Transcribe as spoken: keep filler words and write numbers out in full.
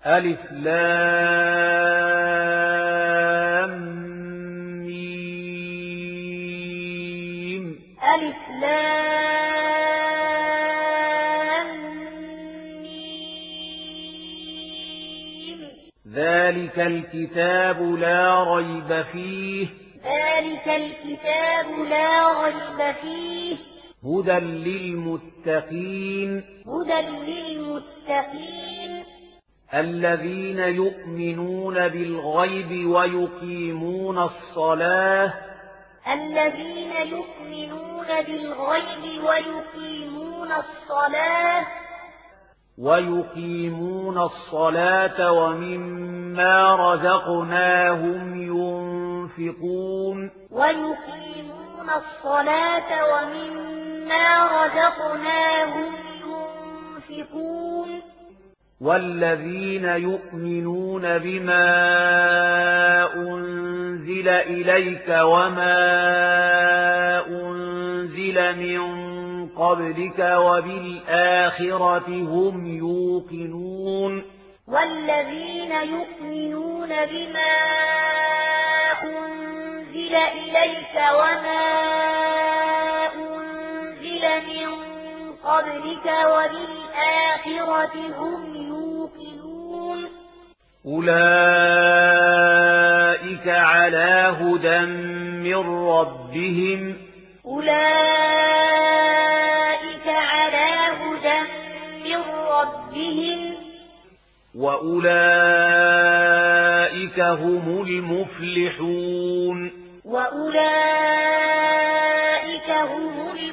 ألف لام ميم ألف لام ميم ذلك الكتاب لا ريب فيه ذلك الكتاب لا ريب فيه هدى للمتقين هدى للمتقين الذين يؤمنون بالغيب ويقيمون الصلاة الذين يؤمنون بالغيب ويقيمون الصلاة ويقيمون الصلاة ومما رزقناهم ينفقون ويقيمون الصلاة ومما رزقناهم ينفقون والذين يؤمنون بما أنزل إليك وما أنزل من قبلك وبالآخرة هم يوقنون والذين يؤمنون بما أنزل إليك وما أنزل من قبلك وبالآخرة هم يوقنون أولئك على هدى من ربهم أولئك على هدى من ربهم وأولئك هم المفلحون وأولئك هم